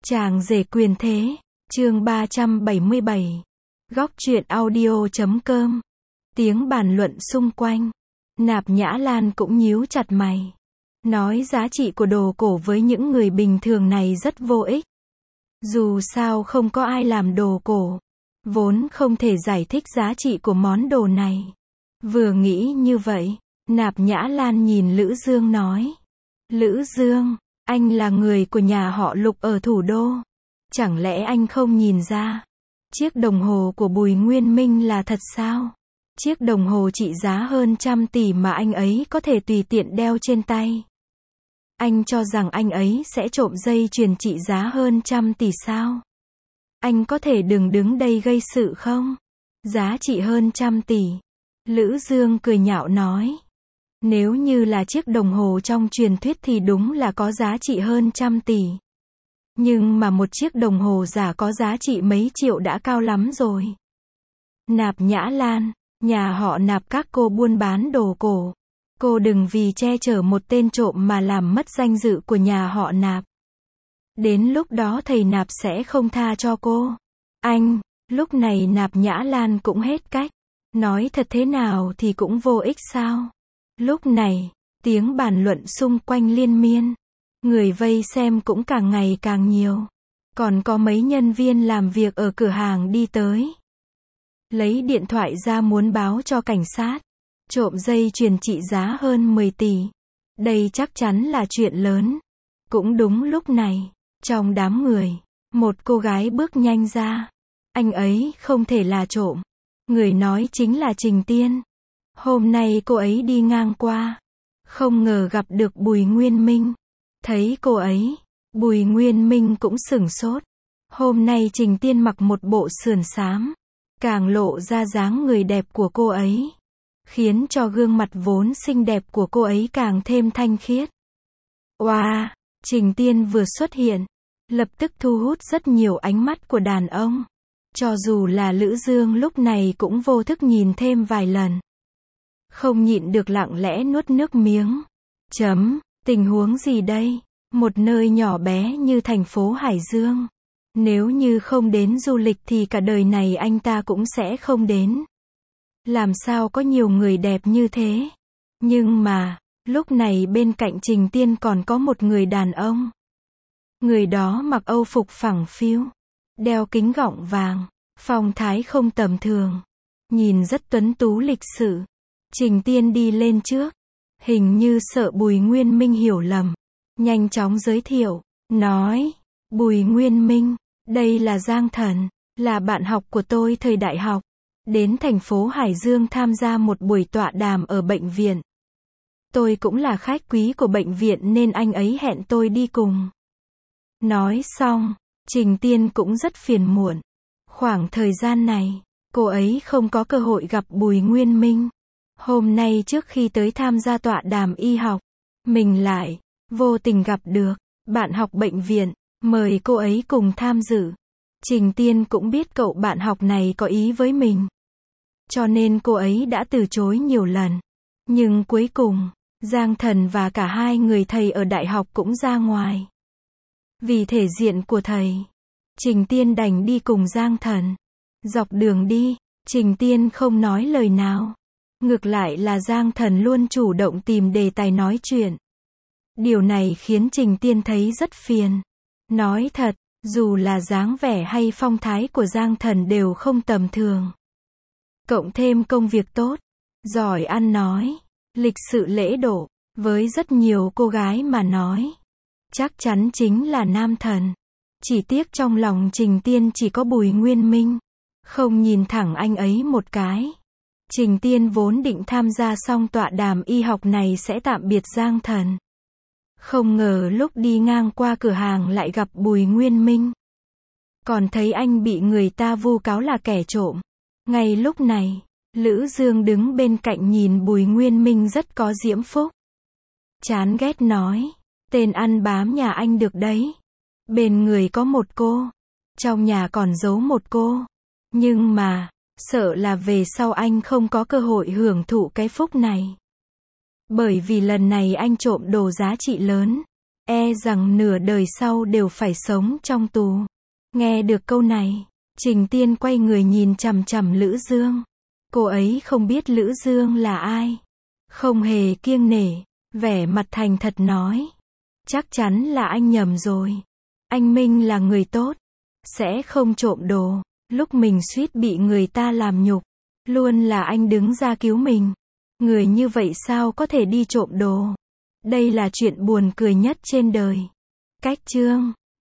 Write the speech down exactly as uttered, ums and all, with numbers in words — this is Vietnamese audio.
Chàng rể quyền thế, chương ba trăm bảy mươi bảy. Góc truyện audio chấm com. Tiếng bàn luận xung quanh. Nạp Nhã Lan cũng nhíu chặt mày. Nói giá trị của đồ cổ với những người bình thường này rất vô ích. Dù sao không có ai làm đồ cổ, vốn không thể giải thích giá trị của món đồ này. Vừa nghĩ như vậy, Nạp Nhã Lan nhìn Lữ Dương nói. Lữ Dương, anh là người của nhà họ Lục ở thủ đô. Chẳng lẽ anh không nhìn ra? Chiếc đồng hồ của Bùi Nguyên Minh là thật sao? Chiếc đồng hồ trị giá hơn trăm tỷ mà anh ấy có thể tùy tiện đeo trên tay. Anh cho rằng anh ấy sẽ trộm dây chuyền trị giá hơn trăm tỷ sao? Anh có thể đừng đứng đây gây sự không? Giá trị hơn trăm tỷ. Lữ Dương cười nhạo nói. Nếu như là chiếc đồng hồ trong truyền thuyết thì đúng là có giá trị hơn trăm tỷ. Nhưng mà một chiếc đồng hồ giả có giá trị mấy triệu đã cao lắm rồi. Nạp Nhã Lan, nhà họ Nạp các cô buôn bán đồ cổ. Cô đừng vì che chở một tên trộm mà làm mất danh dự của nhà họ Nạp. Đến lúc đó thầy Nạp sẽ không tha cho cô. Anh, lúc này Nạp Nhã Lan cũng hết cách. Nói thật thế nào thì cũng vô ích sao? Lúc này, tiếng bàn luận xung quanh liên miên. Người vây xem cũng càng ngày càng nhiều. Còn có mấy nhân viên làm việc ở cửa hàng đi tới. Lấy điện thoại ra muốn báo cho cảnh sát. Trộm dây chuyền trị giá hơn mười tỷ. Đây chắc chắn là chuyện lớn. Cũng đúng lúc này, trong đám người, một cô gái bước nhanh ra. Anh ấy không thể là trộm. Người nói chính là Trình Tiên. Hôm nay cô ấy đi ngang qua. Không ngờ gặp được Bùi Nguyên Minh. Thấy cô ấy, Bùi Nguyên Minh cũng sửng sốt. Hôm nay Trình Tiên mặc một bộ sườn xám. Càng lộ ra dáng người đẹp của cô ấy. Khiến cho gương mặt vốn xinh đẹp của cô ấy càng thêm thanh khiết. Wow, Trình Tiên vừa xuất hiện. Lập tức thu hút rất nhiều ánh mắt của đàn ông. Cho dù là Lữ Dương lúc này cũng vô thức nhìn thêm vài lần. Không nhịn được lặng lẽ nuốt nước miếng. Chấm, tình huống gì đây? Một nơi nhỏ bé như thành phố Hải Dương. Nếu như không đến du lịch thì cả đời này anh ta cũng sẽ không đến. Làm sao có nhiều người đẹp như thế? Nhưng mà, lúc này bên cạnh Trình Tiên còn có một người đàn ông. Người đó mặc âu phục phẳng phiu. Đeo kính gọng vàng. Phong thái không tầm thường. Nhìn rất tuấn tú lịch sự. Trình Tiên đi lên trước. Hình như sợ Bùi Nguyên Minh hiểu lầm. Nhanh chóng giới thiệu. Nói. Bùi Nguyên Minh. Đây là Giang Thần. Là bạn học của tôi thời đại học. Đến thành phố Hải Dương tham gia một buổi tọa đàm ở bệnh viện. Tôi cũng là khách quý của bệnh viện nên anh ấy hẹn tôi đi cùng. Nói xong, Trình Tiên cũng rất phiền muộn. Khoảng thời gian này, cô ấy không có cơ hội gặp Bùi Nguyên Minh. Hôm nay trước khi tới tham gia tọa đàm y học, mình lại vô tình gặp được bạn học bệnh viện, mời cô ấy cùng tham dự. Trình Tiên cũng biết cậu bạn học này có ý với mình. Cho nên cô ấy đã từ chối nhiều lần. Nhưng cuối cùng, Giang Thần và cả hai người thầy ở đại học cũng ra ngoài. Vì thể diện của thầy, Trình Tiên đành đi cùng Giang Thần. Dọc đường đi, Trình Tiên không nói lời nào. Ngược lại là Giang Thần luôn chủ động tìm đề tài nói chuyện. Điều này khiến Trình Tiên thấy rất phiền. Nói thật, dù là dáng vẻ hay phong thái của Giang Thần đều không tầm thường. Cộng thêm công việc tốt, giỏi ăn nói, lịch sự lễ độ, với rất nhiều cô gái mà nói. Chắc chắn chính là nam thần. Chỉ tiếc trong lòng Trình Tiên chỉ có Bùi Nguyên Minh. Không nhìn thẳng anh ấy một cái. Trình Tiên vốn định tham gia xong tọa đàm y học này sẽ tạm biệt Giang Thần. Không ngờ lúc đi ngang qua cửa hàng lại gặp Bùi Nguyên Minh. Còn thấy anh bị người ta vu cáo là kẻ trộm. Ngay lúc này, Lữ Dương đứng bên cạnh nhìn Bùi Nguyên Minh rất có diễm phúc. Chán ghét nói. Tên ăn bám nhà anh được đấy. Bên người có một cô. Trong nhà còn giấu một cô. Nhưng mà, sợ là về sau anh không có cơ hội hưởng thụ cái phúc này. Bởi vì lần này anh trộm đồ giá trị lớn. e rằng nửa đời sau đều phải sống trong tù. Nghe được câu này, Trình Tiên quay người nhìn chằm chằm Lữ Dương. Cô ấy không biết Lữ Dương là ai. Không hề kiêng nể, vẻ mặt thành thật nói. Chắc chắn là anh nhầm rồi. Anh Minh là người tốt, sẽ không trộm đồ. Lúc mình suýt bị người ta làm nhục, luôn là anh đứng ra cứu mình. Người như vậy sao có thể đi trộm đồ? Đây là chuyện buồn cười nhất trên đời. Cách chương